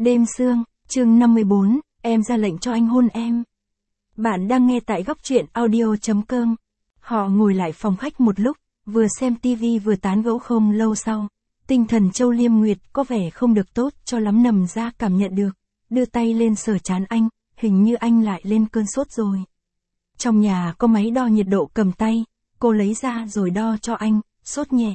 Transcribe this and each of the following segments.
Đêm sương, chương 54, em ra lệnh cho anh hôn em. Bạn đang nghe tại góc truyện audio.com. Họ ngồi lại phòng khách một lúc, vừa xem tivi vừa tán gẫu. Không lâu sau, tinh thần Châu Liêm Nguyệt có vẻ không được tốt cho lắm. Nằm ra cảm nhận được, đưa tay lên sờ trán anh, hình như anh lại lên cơn sốt rồi. Trong nhà có máy đo nhiệt độ cầm tay, cô lấy ra rồi đo cho anh, sốt nhẹ.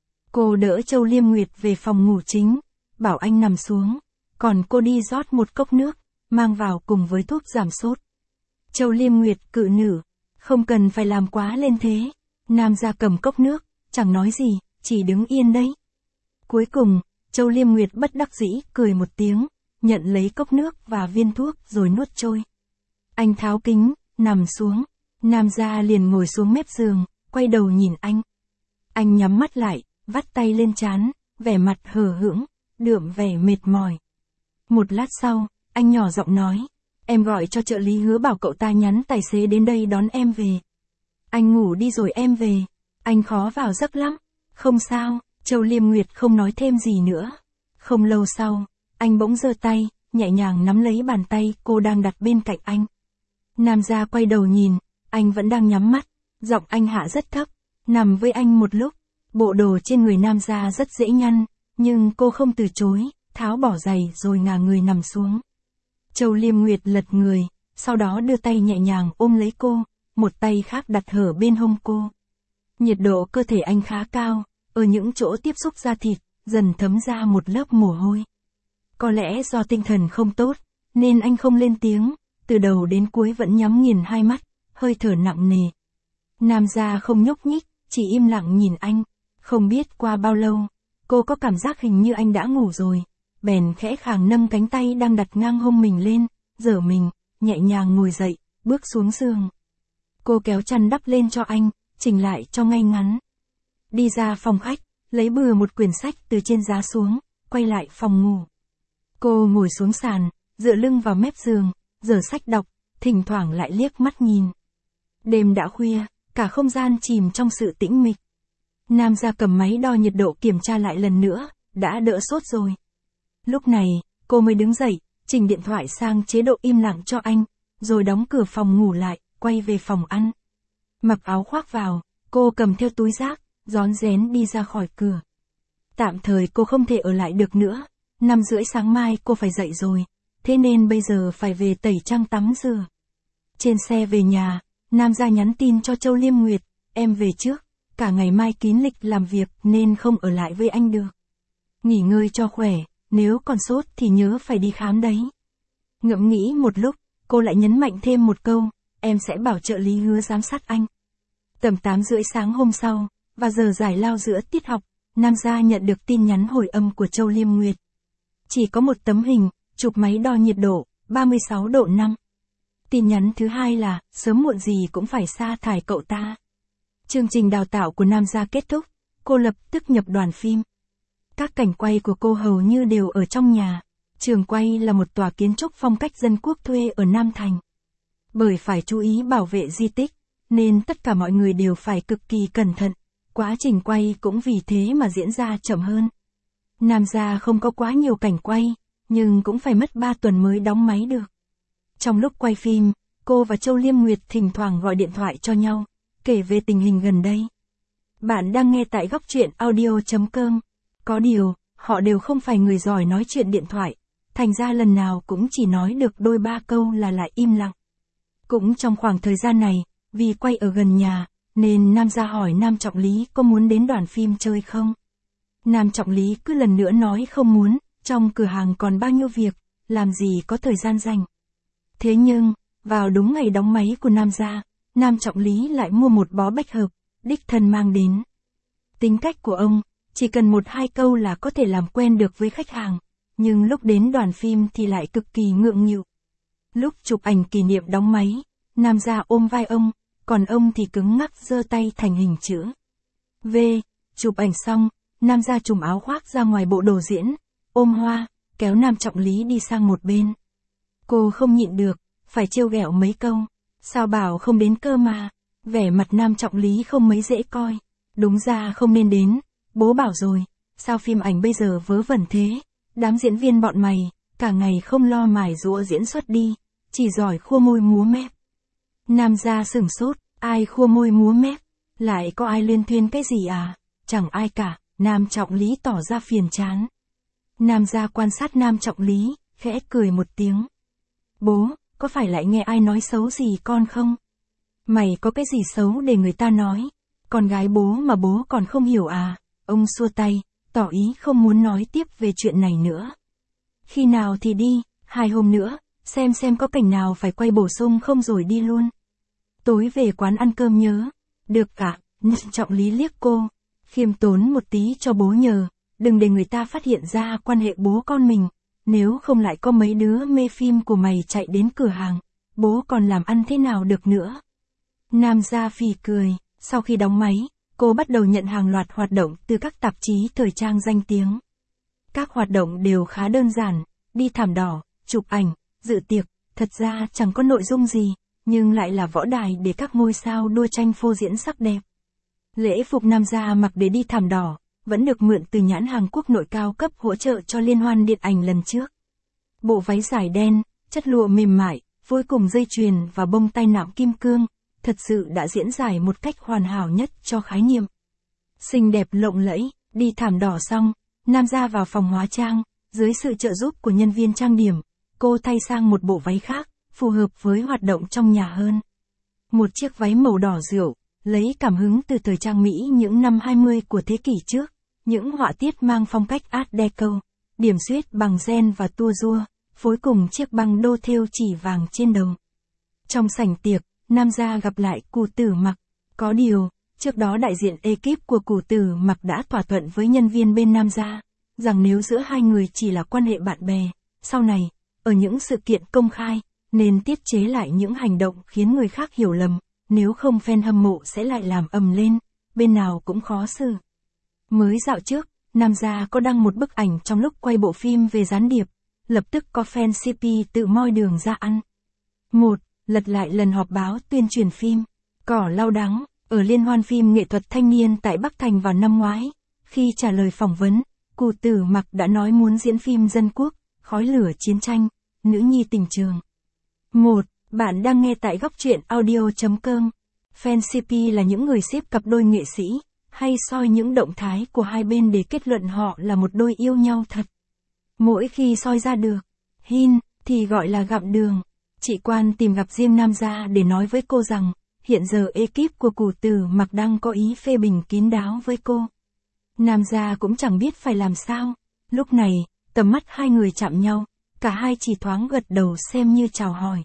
Cô đỡ Châu Liêm Nguyệt về phòng ngủ chính, bảo anh nằm xuống, còn cô đi rót một cốc nước, mang vào cùng với thuốc giảm sốt. Châu Liêm Nguyệt cự nữ, không cần phải làm quá lên thế. Nam ra cầm cốc nước, chẳng nói gì, chỉ đứng yên đấy. Cuối cùng, Châu Liêm Nguyệt bất đắc dĩ cười một tiếng, nhận lấy cốc nước và viên thuốc rồi nuốt trôi. Anh tháo kính, nằm xuống. Nam ra liền ngồi xuống mép giường, quay đầu nhìn anh. Anh nhắm mắt lại, vắt tay lên trán, vẻ mặt hờ hững, đượm vẻ mệt mỏi. Một lát sau, anh nhỏ giọng nói, em gọi cho trợ lý Hứa bảo cậu ta nhắn tài xế đến đây đón em về. Anh ngủ đi rồi em về. Anh khó vào giấc lắm. Không sao, Châu Liêm Nguyệt không nói thêm gì nữa. Không lâu sau, anh bỗng giơ tay, nhẹ nhàng nắm lấy bàn tay cô đang đặt bên cạnh anh. Nam gia quay đầu nhìn, anh vẫn đang nhắm mắt, giọng anh hạ rất thấp, nằm với anh một lúc. Bộ đồ trên người Nam gia rất dễ nhăn, nhưng cô không từ chối, tháo bỏ giày rồi ngả người nằm xuống. Châu Liêm Nguyệt lật người, sau đó đưa tay nhẹ nhàng ôm lấy cô, một tay khác đặt hở bên hông cô. Nhiệt độ cơ thể anh khá cao, ở những chỗ tiếp xúc da thịt, dần thấm ra một lớp mồ hôi. Có lẽ do tinh thần không tốt, nên anh không lên tiếng, từ đầu đến cuối vẫn nhắm nghiền hai mắt, hơi thở nặng nề. Nam gia không nhúc nhích, chỉ im lặng nhìn anh. Không biết qua bao lâu, cô có cảm giác hình như anh đã ngủ rồi, bèn khẽ khàng nâng cánh tay đang đặt ngang hông mình lên, giở mình, nhẹ nhàng ngồi dậy, bước xuống giường. Cô kéo chăn đắp lên cho anh, chỉnh lại cho ngay ngắn. Đi ra phòng khách, lấy bừa một quyển sách từ trên giá xuống, quay lại phòng ngủ. Cô ngồi xuống sàn, dựa lưng vào mép giường, giở sách đọc, thỉnh thoảng lại liếc mắt nhìn. Đêm đã khuya, cả không gian chìm trong sự tĩnh mịch. Nam gia cầm máy đo nhiệt độ kiểm tra lại lần nữa, đã đỡ sốt rồi. Lúc này, cô mới đứng dậy, chỉnh điện thoại sang chế độ im lặng cho anh, rồi đóng cửa phòng ngủ lại, quay về phòng ăn. Mặc áo khoác vào, cô cầm theo túi rác, rón rén đi ra khỏi cửa. Tạm thời cô không thể ở lại được nữa, 5:30 sáng mai cô phải dậy rồi, thế nên bây giờ phải về tẩy trang tắm rửa. Trên xe về nhà, Nam gia nhắn tin cho Châu Liêm Nguyệt, em về trước, cả ngày mai kín lịch làm việc nên không ở lại với anh được. Nghỉ ngơi cho khỏe, nếu còn sốt thì nhớ phải đi khám đấy. Ngẫm nghĩ một lúc, cô lại nhấn mạnh thêm một câu, em sẽ bảo trợ lý Hứa giám sát anh. Tầm 8:30 sáng hôm sau, và giờ giải lao giữa tiết học, Nam gia nhận được tin nhắn hồi âm của Châu Liêm Nguyệt. Chỉ có một tấm hình, chụp máy đo nhiệt độ, 36 độ 5. Tin nhắn thứ hai là, sớm muộn gì cũng phải sa thải cậu ta. Chương trình đào tạo của Nam gia kết thúc, cô lập tức nhập đoàn phim. Các cảnh quay của cô hầu như đều ở trong nhà. Trường quay là một tòa kiến trúc phong cách dân quốc thuê ở Nam Thành. Bởi phải chú ý bảo vệ di tích, nên tất cả mọi người đều phải cực kỳ cẩn thận. Quá trình quay cũng vì thế mà diễn ra chậm hơn. Nam gia không có quá nhiều cảnh quay, nhưng cũng phải mất 3 tuần mới đóng máy được. Trong lúc quay phim, cô và Châu Liêm Nguyệt thỉnh thoảng gọi điện thoại cho nhau, kể về tình hình gần đây. Bạn đang nghe tại góc truyện audio.com. Có điều, họ đều không phải người giỏi nói chuyện điện thoại, thành ra lần nào cũng chỉ nói được đôi ba câu là lại im lặng. Cũng trong khoảng thời gian này, vì quay ở gần nhà, nên Nam gia hỏi Nam Trọng Lý có muốn đến đoàn phim chơi không. Nam Trọng Lý cứ lần nữa nói không muốn, trong cửa hàng còn bao nhiêu việc, làm gì có thời gian rảnh. Thế nhưng, vào đúng ngày đóng máy của Nam gia, Nam Trọng Lý lại mua một bó bách hợp, đích thân mang đến. Tính cách của ông, chỉ cần 1-2 câu là có thể làm quen được với khách hàng, nhưng lúc đến đoàn phim thì lại cực kỳ ngượng nghịu. Lúc chụp ảnh kỷ niệm đóng máy, Nam gia ôm vai ông, còn ông thì cứng ngắc giơ tay thành hình chữ V. Chụp ảnh xong, Nam gia trùm áo khoác ra ngoài bộ đồ diễn, ôm hoa, kéo Nam Trọng Lý đi sang một bên. Cô không nhịn được, phải trêu ghẹo mấy câu, sao bảo không đến cơ mà. Vẻ mặt Nam Trọng Lý không mấy dễ coi, đúng ra không nên đến, bố bảo rồi, sao phim ảnh bây giờ vớ vẩn thế, đám diễn viên bọn mày, cả ngày không lo mài giũa diễn xuất đi, chỉ giỏi khua môi múa mép. Nam gia sửng sốt, ai khua môi múa mép, lại có ai luyên thuyên cái gì à, chẳng ai cả, Nam Trọng Lý tỏ ra phiền chán. Nam gia quan sát Nam Trọng Lý, khẽ cười một tiếng. Bố, có phải lại nghe ai nói xấu gì con không? Mày có cái gì xấu để người ta nói? Con gái bố mà bố còn không hiểu à? Ông xua tay, tỏ ý không muốn nói tiếp về chuyện này nữa. Khi nào thì đi, 2 hôm nữa, xem có cảnh nào phải quay bổ sung không rồi đi luôn. Tối về quán ăn cơm nhớ. Được cả, Trọng Lý liếc cô. Khiêm tốn một tí cho bố nhờ, đừng để người ta phát hiện ra quan hệ bố con mình. Nếu không lại có mấy đứa mê phim của mày chạy đến cửa hàng, bố còn làm ăn thế nào được nữa. Nam gia phì cười, sau khi đóng máy, cô bắt đầu nhận hàng loạt hoạt động từ các tạp chí thời trang danh tiếng. Các hoạt động đều khá đơn giản, đi thảm đỏ, chụp ảnh, dự tiệc, thật ra chẳng có nội dung gì, nhưng lại là võ đài để các ngôi sao đua tranh phô diễn sắc đẹp. Lễ phục nam gia mặc để đi thảm đỏ, vẫn được mượn từ nhãn hàng quốc nội cao cấp hỗ trợ cho liên hoan điện ảnh lần trước. Bộ váy dài đen, chất lụa mềm mại, phối cùng dây chuyền và bông tai nạm kim cương, thật sự đã diễn giải một cách hoàn hảo nhất cho khái niệm. Xinh đẹp lộng lẫy, đi thảm đỏ xong, Nam gia vào phòng hóa trang, dưới sự trợ giúp của nhân viên trang điểm, cô thay sang một bộ váy khác, phù hợp với hoạt động trong nhà hơn. Một chiếc váy màu đỏ rượu, lấy cảm hứng từ thời trang Mỹ những năm 20 của thế kỷ trước, những họa tiết mang phong cách Art Deco, điểm xuyết bằng ren và tua rua, phối cùng chiếc băng đô thêu chỉ vàng trên đầu. Trong sảnh tiệc, Nam gia gặp lại Cù Tử Mặc, có điều, trước đó đại diện ekip của Cù Tử Mặc đã thỏa thuận với nhân viên bên Nam gia, rằng nếu giữa hai người chỉ là quan hệ bạn bè, sau này, ở những sự kiện công khai, nên tiết chế lại những hành động khiến người khác hiểu lầm, nếu không fan hâm mộ sẽ lại làm ầm lên, bên nào cũng khó xử. Mới dạo trước, Nam gia có đăng một bức ảnh trong lúc quay bộ phim về gián điệp, lập tức có fan CP tự moi đường ra ăn. Lật lại lần họp báo tuyên truyền phim Cỏ lau đắng, ở Liên hoan phim nghệ thuật thanh niên tại Bắc Thành vào năm ngoái. Khi trả lời phỏng vấn, Cù Tử Mặc đã nói muốn diễn phim dân quốc, khói lửa chiến tranh, nữ nhi tình trường. Bạn đang nghe tại góc truyện audio.com. Fan CP là những người xếp cặp đôi nghệ sĩ, hay soi những động thái của hai bên để kết luận họ là một đôi yêu nhau thật. Mỗi khi soi ra được, thì gọi là gặm đường. Chị Quan tìm gặp riêng Nam gia để nói với cô rằng, hiện giờ ekip của Cù Tử Mặc đang có ý phê bình kín đáo với cô. Nam gia cũng chẳng biết phải làm sao. Lúc này, tầm mắt hai người chạm nhau, cả hai chỉ thoáng gật đầu xem như chào hỏi.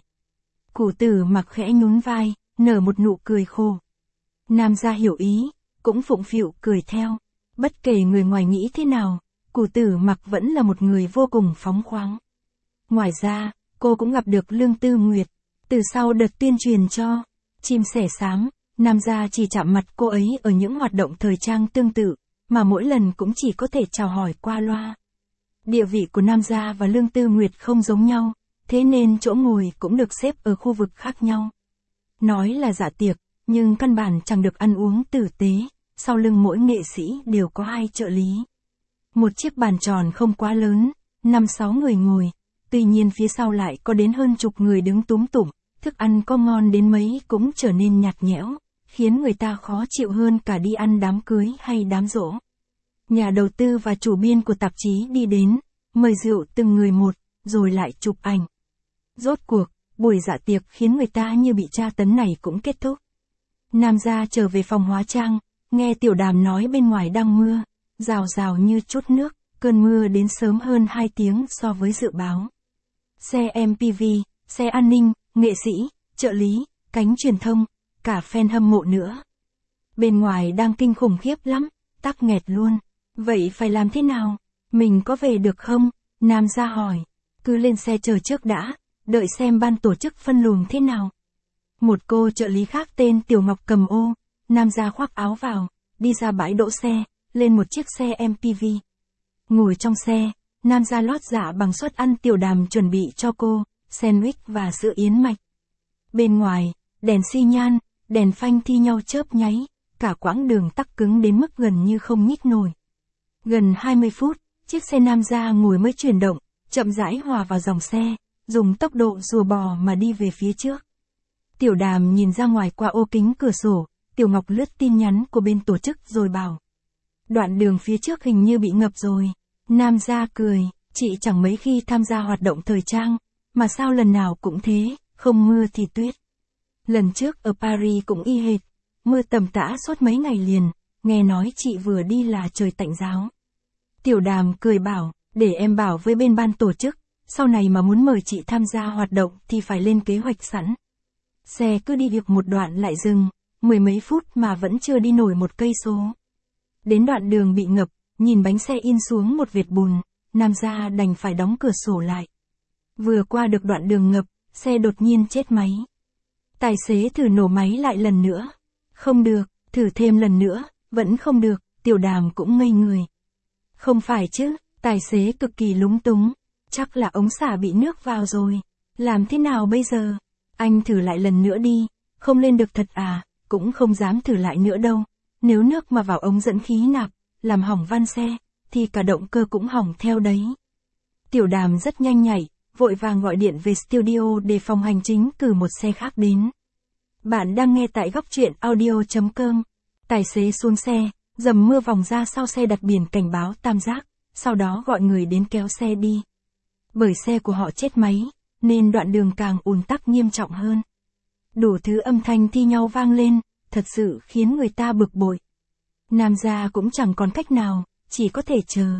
Cù Tử Mặc khẽ nhún vai, nở một nụ cười khô. Nam gia hiểu ý, cũng phụng phịu cười theo. Bất kể người ngoài nghĩ thế nào, Cù Tử Mặc vẫn là một người vô cùng phóng khoáng. Ngoài ra, cô cũng gặp được Lương Tư Nguyệt. Từ sau đợt tuyên truyền cho Chim Sẻ Xám, Nam gia chỉ chạm mặt cô ấy ở những hoạt động thời trang tương tự, mà mỗi lần cũng chỉ có thể chào hỏi qua loa. Địa vị của Nam gia và Lương Tư Nguyệt không giống nhau, thế nên chỗ ngồi cũng được xếp ở khu vực khác nhau. Nói là dạ tiệc, nhưng căn bản chẳng được ăn uống tử tế, sau lưng mỗi nghệ sĩ đều có 2 trợ lý. Một chiếc bàn tròn không quá lớn, 5-6 người ngồi, tuy nhiên phía sau lại có đến hơn chục người đứng túm tụm, thức ăn có ngon đến mấy cũng trở nên nhạt nhẽo, khiến người ta khó chịu hơn cả đi ăn đám cưới hay đám giỗ. Nhà đầu tư và chủ biên của tạp chí đi đến, mời rượu từng người một, rồi lại chụp ảnh. Rốt cuộc, buổi dạ tiệc khiến người ta như bị tra tấn này cũng kết thúc. Nam gia trở về phòng hóa trang, nghe Tiểu Đàm nói bên ngoài đang mưa, rào rào như chút nước, cơn mưa đến sớm hơn 2 tiếng so với dự báo. Xe MPV, xe an ninh, nghệ sĩ, trợ lý, cánh truyền thông, cả fan hâm mộ nữa. Bên ngoài đang kinh khủng khiếp lắm, tắc nghẹt luôn. Vậy phải làm thế nào? Mình có về được không? Nam gia hỏi. Cứ lên xe chờ trước đã, đợi xem ban tổ chức phân luồng thế nào. Một cô trợ lý khác tên Tiểu Ngọc cầm ô, Nam gia khoác áo vào, đi ra bãi đỗ xe, lên một chiếc xe MPV. Ngồi trong xe, Nam gia lót dạ bằng suất ăn Tiểu Đàm chuẩn bị cho cô, sandwich và sữa yến mạch. Bên ngoài, đèn xi nhan, đèn phanh thi nhau chớp nháy, cả quãng đường tắc cứng đến mức gần như không nhích nổi. Gần 20 phút, chiếc xe Nam gia ngồi mới chuyển động, chậm rãi hòa vào dòng xe, dùng tốc độ rùa bò mà đi về phía trước. Tiểu Đàm nhìn ra ngoài qua ô kính cửa sổ, Tiểu Ngọc lướt tin nhắn của bên tổ chức rồi bảo. Đoạn đường phía trước hình như bị ngập rồi. Nam Gia cười, chị chẳng mấy khi tham gia hoạt động thời trang, mà sao lần nào cũng thế, không mưa thì tuyết. Lần trước ở Paris cũng y hệt, mưa tầm tã suốt mấy ngày liền, nghe nói chị vừa đi là trời tạnh ráo. Tiểu Đàm cười bảo, để em bảo với bên ban tổ chức, sau này mà muốn mời chị tham gia hoạt động thì phải lên kế hoạch sẵn. Xe cứ đi được một đoạn lại dừng, 10 mấy phút mà vẫn chưa đi nổi 1 cây số. Đến đoạn đường bị ngập, nhìn bánh xe in xuống một vệt bùn, Nam Gia đành phải đóng cửa sổ lại. Vừa qua được đoạn đường ngập, xe đột nhiên chết máy. Tài xế thử nổ máy lại lần nữa. Không được, thử thêm lần nữa, vẫn không được, Tiểu Đàm cũng ngây người. Không phải chứ, tài xế cực kỳ lúng túng. Chắc là ống xả bị nước vào rồi. Làm thế nào bây giờ? Anh thử lại lần nữa đi. Không lên được thật à, cũng không dám thử lại nữa đâu. Nếu nước mà vào ống dẫn khí nạp, làm hỏng van xe, thì cả động cơ cũng hỏng theo đấy. Tiểu Đàm rất nhanh nhạy, vội vàng gọi điện về studio để phòng hành chính cử một xe khác đến. Bạn đang nghe tại góc truyện audio.com. Tài xế xuống xe, dầm mưa vòng ra sau xe đặt biển cảnh báo tam giác, sau đó gọi người đến kéo xe đi. Bởi xe của họ chết máy, nên đoạn đường càng ùn tắc nghiêm trọng hơn. Đủ thứ âm thanh thi nhau vang lên, thật sự khiến người ta bực bội. Nam Gia cũng chẳng còn cách nào, chỉ có thể chờ.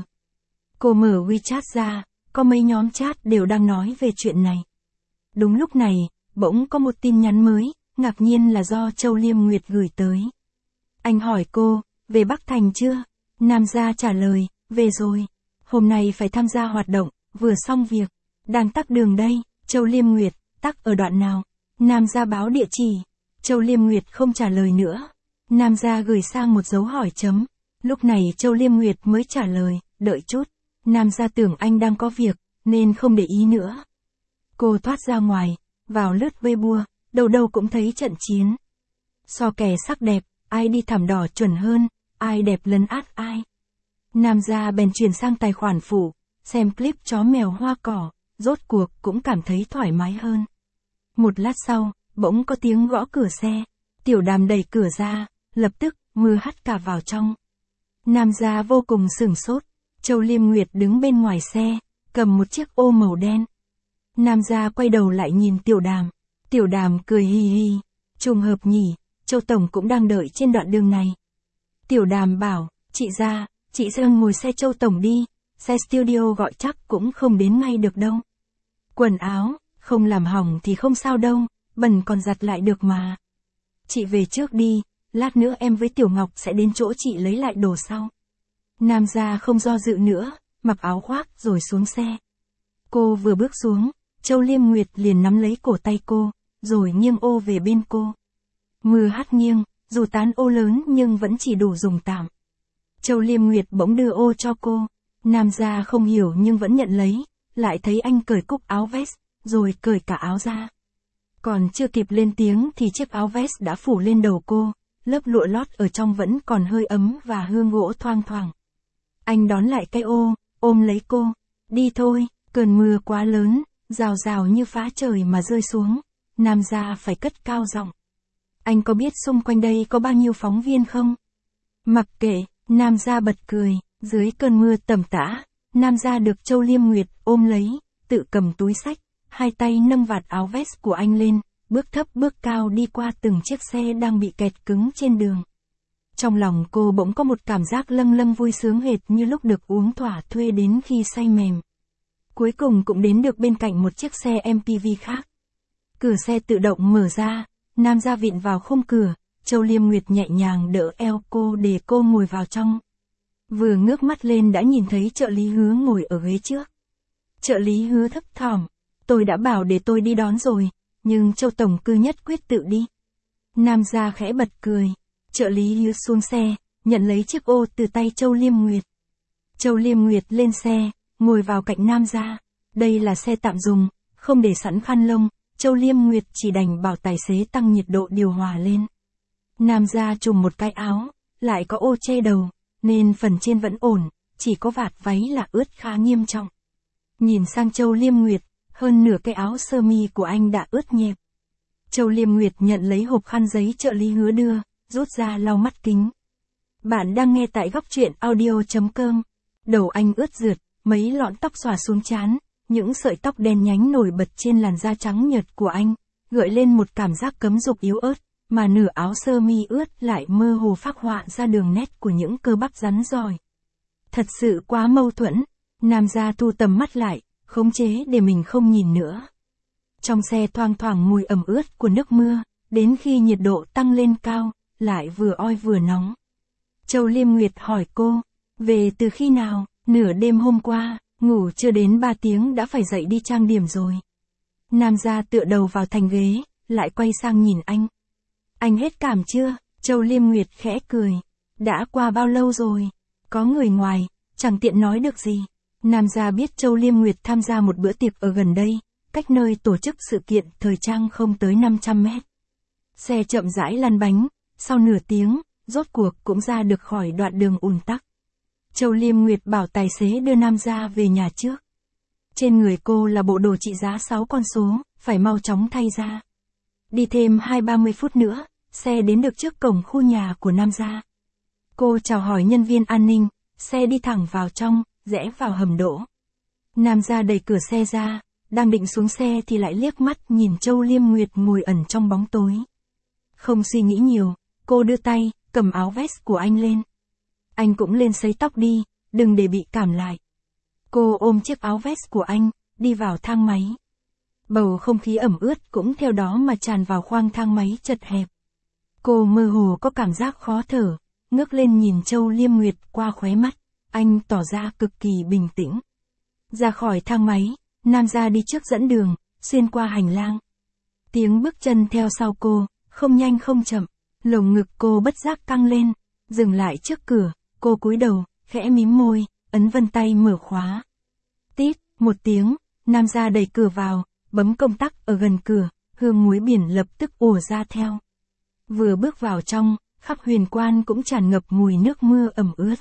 Cô mở WeChat ra, có mấy nhóm chat đều đang nói về chuyện này. Đúng lúc này, bỗng có một tin nhắn mới, ngạc nhiên là do Châu Liêm Nguyệt gửi tới. Anh hỏi cô, về Bắc Thành chưa? Nam Gia trả lời, về rồi. Hôm nay phải tham gia hoạt động, vừa xong việc. Đang tắc đường đây, Châu Liêm Nguyệt, tắc ở đoạn nào? Nam Gia báo địa chỉ. Châu Liêm Nguyệt không trả lời nữa. Nam Gia gửi sang một dấu hỏi chấm. Lúc này Châu Liêm Nguyệt mới trả lời, đợi chút. Nam Gia tưởng anh đang có việc, nên không để ý nữa. Cô thoát ra ngoài, vào lướt Weibo, đâu đâu cũng thấy trận chiến. So kè sắc đẹp, ai đi thảm đỏ chuẩn hơn, ai đẹp lấn át ai. Nam Gia bèn chuyển sang tài khoản phụ, xem clip chó mèo hoa cỏ, rốt cuộc cũng cảm thấy thoải mái hơn. Một lát sau, bỗng có tiếng gõ cửa xe. Tiểu Đàm đẩy cửa ra, lập tức, mưa hắt cả vào trong. Nam Gia vô cùng sửng sốt. Châu Liêm Nguyệt đứng bên ngoài xe, cầm một chiếc ô màu đen. Nam Gia quay đầu lại nhìn Tiểu Đàm. Tiểu Đàm cười hì hì. Trùng hợp nhỉ, Châu Tổng cũng đang đợi trên đoạn đường này. Tiểu Đàm bảo, chị Gia ngồi xe Châu Tổng đi, xe studio gọi chắc cũng không đến ngay được đâu. Quần áo, không làm hỏng thì không sao đâu, bẩn còn giặt lại được mà. Chị về trước đi, lát nữa em với Tiểu Ngọc sẽ đến chỗ chị lấy lại đồ sau. Nam Gia không do dự nữa, mặc áo khoác rồi xuống xe. Cô vừa bước xuống, Châu Liêm Nguyệt liền nắm lấy cổ tay cô, rồi nghiêng ô về bên cô. Mưa hắt nghiêng, dù tán ô lớn nhưng vẫn chỉ đủ dùng tạm. Châu Liêm Nguyệt bỗng đưa ô cho cô. Nam Gia không hiểu nhưng vẫn nhận lấy, lại thấy anh cởi cúc áo vest, rồi cởi cả áo ra. Còn chưa kịp lên tiếng thì chiếc áo vest đã phủ lên đầu cô, lớp lụa lót ở trong vẫn còn hơi ấm và hương gỗ thoang thoảng. Anh đón lại cái ô, ôm lấy cô. Đi thôi, cơn mưa quá lớn, rào rào như phá trời mà rơi xuống. Nam Gia phải cất cao giọng. Anh có biết xung quanh đây có bao nhiêu phóng viên không? Mặc kệ, Nam Gia bật cười. Dưới cơn mưa tầm tã, Nam Gia được Châu Liêm Nguyệt ôm lấy, tự cầm túi xách, hai tay nâng vạt áo vest của anh lên, bước thấp bước cao đi qua từng chiếc xe đang bị kẹt cứng trên đường. Trong lòng cô bỗng có một cảm giác lâng lâng vui sướng hệt như lúc được uống thỏa thuê đến khi say mềm. Cuối cùng cũng đến được bên cạnh một chiếc xe MPV khác. Cửa xe tự động mở ra, Nam Gia vịn vào khung cửa, Châu Liêm Nguyệt nhẹ nhàng đỡ eo cô để cô ngồi vào trong. Vừa ngước mắt lên đã nhìn thấy trợ lý Hứa ngồi ở ghế trước. Trợ lý Hứa thấp thỏm, tôi đã bảo để tôi đi đón rồi, nhưng Châu Tổng cứ nhất quyết tự đi. Nam Gia khẽ bật cười. Trợ lý Hứa xuống xe, nhận lấy chiếc ô từ tay Châu Liêm Nguyệt. Châu Liêm Nguyệt lên xe, ngồi vào cạnh Nam Gia. Đây là xe tạm dùng, không để sẵn khăn lông, Châu Liêm Nguyệt chỉ đành bảo tài xế tăng nhiệt độ điều hòa lên. Nam Gia trùm một cái áo, lại có ô che đầu, nên phần trên vẫn ổn, chỉ có vạt váy là ướt khá nghiêm trọng. nhìn sang Châu Liêm Nguyệt, hơn nửa cái áo sơ mi của anh đã ướt nhẹp. Châu Liêm Nguyệt nhận lấy hộp khăn giấy trợ lý Hứa đưa, rút ra lau mắt kính. Bạn đang nghe tại góc truyện audio.com. Đầu anh ướt rượt, mấy lọn tóc xõa xuống trán, những sợi tóc đen nhánh nổi bật trên làn da trắng nhợt của anh, gợi lên một cảm giác cấm dục yếu ớt, mà nửa áo sơ mi ướt lại mơ hồ phác họa ra đường nét của những cơ bắp rắn rỏi. Thật sự quá mâu thuẫn, Nam gia thu tầm mắt lại, khống chế để mình không nhìn nữa. Trong xe thoang thoảng mùi ẩm ướt của nước mưa, đến khi nhiệt độ tăng lên cao, lại vừa oi vừa nóng. Châu Liêm Nguyệt hỏi cô, về từ khi nào? Nửa đêm hôm qua, ngủ chưa đến 3 tiếng đã phải dậy đi trang điểm rồi. Nam gia tựa đầu vào thành ghế, lại quay sang nhìn anh. Anh hết cảm chưa? Châu Liêm Nguyệt khẽ cười. Đã qua bao lâu rồi? Có người ngoài, chẳng tiện nói được gì. Nam gia biết Châu Liêm Nguyệt tham gia một bữa tiệc ở gần đây, cách nơi tổ chức sự kiện thời trang không tới 500 mét. Xe chậm rãi lăn bánh, sau nửa tiếng, rốt cuộc cũng ra được khỏi đoạn đường ùn tắc. Châu Liêm Nguyệt bảo tài xế đưa Nam gia về nhà trước. Trên người cô là bộ đồ trị giá 6 con số, phải mau chóng thay ra. Đi thêm 20-30 phút nữa, xe đến được trước cổng khu nhà của Nam gia. Cô chào hỏi nhân viên an ninh, xe đi thẳng vào trong, rẽ vào hầm đỗ. Nam gia đẩy cửa xe ra, đang định xuống xe thì lại liếc mắt nhìn Châu Liêm Nguyệt ngồi ẩn trong bóng tối. Không suy nghĩ nhiều, cô đưa tay, cầm áo vest của anh lên. Anh cũng lên sấy tóc đi, đừng để bị cảm lại. Cô ôm chiếc áo vest của anh, đi vào thang máy. Bầu không khí ẩm ướt cũng theo đó mà tràn vào khoang thang máy chật hẹp. Cô mơ hồ có cảm giác khó thở, ngước lên nhìn Châu Liêm Nguyệt qua khóe mắt, anh tỏ ra cực kỳ bình tĩnh. Ra khỏi thang máy, Nam gia đi trước dẫn đường, xuyên qua hành lang. Tiếng bước chân theo sau cô, không nhanh không chậm, lồng ngực cô bất giác căng lên, dừng lại trước cửa, cô cúi đầu, khẽ mím môi, ấn vân tay mở khóa. Tít, một tiếng, Nam gia đẩy cửa vào, bấm công tắc ở gần cửa, hương muối biển lập tức ùa ra theo. Vừa bước vào trong, khắp huyền quan cũng tràn ngập mùi nước mưa ẩm ướt.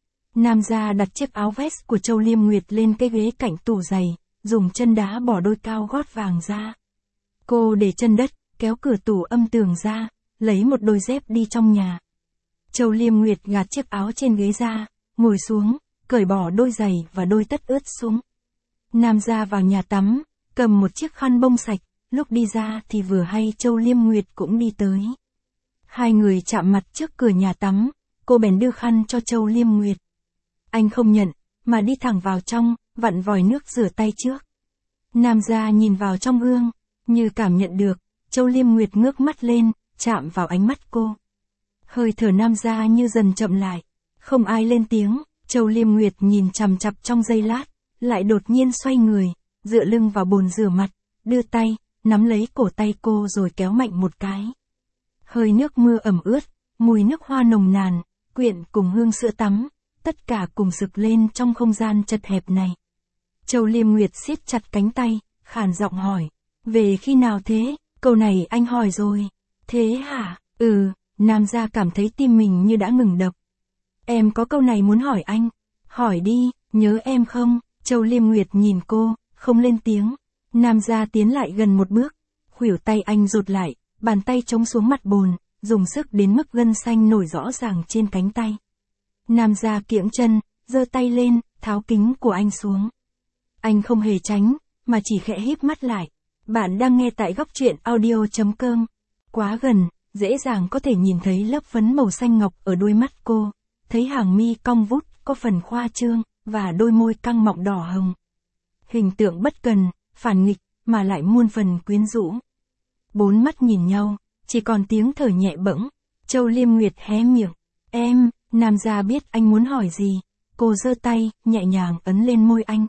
Nam gia đặt chiếc áo vest của Châu Liêm Nguyệt lên cái ghế cạnh tủ giày, dùng chân đá bỏ đôi cao gót vàng ra. Cô để chân đất, kéo cửa tủ âm tường ra, lấy một đôi dép đi trong nhà. Châu Liêm Nguyệt gạt chiếc áo trên ghế ra, ngồi xuống, cởi bỏ đôi giày và đôi tất ướt xuống. Nam gia vào nhà tắm, cầm một chiếc khăn bông sạch, lúc đi ra thì vừa hay Châu Liêm Nguyệt cũng đi tới. Hai người chạm mặt trước cửa nhà tắm, cô bèn đưa khăn cho Châu Liêm Nguyệt. Anh không nhận, mà đi thẳng vào trong, vặn vòi nước rửa tay trước. Nam gia nhìn vào trong gương, như cảm nhận được, Châu Liêm Nguyệt ngước mắt lên, chạm vào ánh mắt cô. Hơi thở Nam gia như dần chậm lại, không ai lên tiếng, Châu Liêm Nguyệt nhìn chằm chằm trong giây lát, lại đột nhiên xoay người, dựa lưng vào bồn rửa mặt, đưa tay, nắm lấy cổ tay cô rồi kéo mạnh một cái. Hơi nước mưa ẩm ướt, mùi nước hoa nồng nàn, quyện cùng hương sữa tắm, tất cả cùng sực lên trong không gian chật hẹp này. Châu Liêm Nguyệt siết chặt cánh tay, khàn giọng hỏi, về khi nào thế? Câu này anh hỏi rồi. Thế hả? Nam gia cảm thấy tim mình như đã ngừng đập. Em có câu này muốn hỏi anh. Hỏi đi, nhớ em không? Châu Liêm Nguyệt nhìn cô, không lên tiếng. Nam gia tiến lại gần một bước, khuỷu tay anh rụt lại, bàn tay chống xuống mặt bồn, dùng sức đến mức gân xanh nổi rõ ràng trên cánh tay. Nam gia kiễng chân, giơ tay lên, tháo kính của anh xuống. Anh không hề tránh, mà chỉ khẽ híp mắt lại. Bạn đang nghe tại góc truyện audio.com. Quá gần, dễ dàng có thể nhìn thấy lớp phấn màu xanh ngọc ở đôi mắt cô, thấy hàng mi cong vút, có phần khoa trương, và đôi môi căng mọng đỏ hồng. Hình tượng bất cần, phản nghịch, mà lại muôn phần quyến rũ. Bốn mắt nhìn nhau, chỉ còn tiếng thở nhẹ bẫng. Châu Liêm Nguyệt hé miệng. Em, Nam gia biết anh muốn hỏi gì. Cô giơ tay, nhẹ nhàng ấn lên môi anh.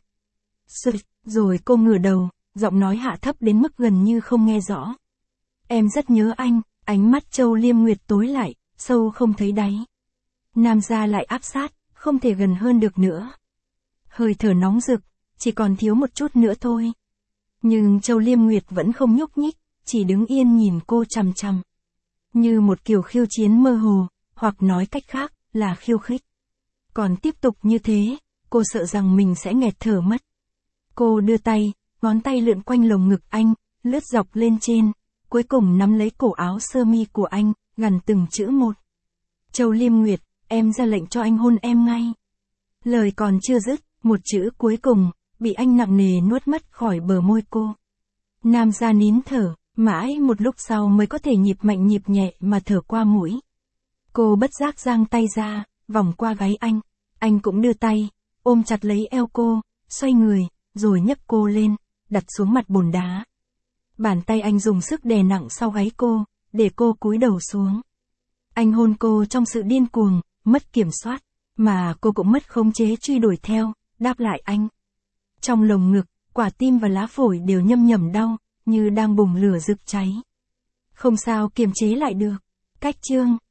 Rồi cô ngửa đầu, giọng nói hạ thấp đến mức gần như không nghe rõ. Em rất nhớ anh. Ánh mắt Châu Liêm Nguyệt tối lại, sâu không thấy đáy. Nam gia lại áp sát, không thể gần hơn được nữa. Hơi thở nóng rực, chỉ còn thiếu một chút nữa thôi. Nhưng Châu Liêm Nguyệt vẫn không nhúc nhích, chỉ đứng yên nhìn cô chằm chằm. Như một kiểu khiêu chiến mơ hồ, hoặc nói cách khác, là khiêu khích. Còn tiếp tục như thế, cô sợ rằng mình sẽ nghẹt thở mất. Cô đưa tay, ngón tay lượn quanh lồng ngực anh, lướt dọc lên trên, cuối cùng nắm lấy cổ áo sơ mi của anh, gằn từng chữ một. Châu Liêm Nguyệt, em ra lệnh cho anh hôn em ngay. Lời còn chưa dứt, một chữ cuối cùng, bị anh nặng nề nuốt mất khỏi bờ môi cô. Nam gia nín thở, mãi một lúc sau mới có thể nhịp mạnh nhịp nhẹ mà thở qua mũi. Cô bất giác giang tay ra, vòng qua gáy anh cũng đưa tay, ôm chặt lấy eo cô, xoay người, rồi nhấc cô lên, đặt xuống mặt bồn đá. Bàn tay anh dùng sức đè nặng sau gáy cô, để cô cúi đầu xuống. Anh hôn cô trong sự điên cuồng, mất kiểm soát, mà cô cũng mất khống chế truy đuổi theo, đáp lại anh. Trong lồng ngực, quả tim và lá phổi đều nhâm nhẩm đau, như đang bùng lửa rực cháy. Không sao kiềm chế lại được. Cách chương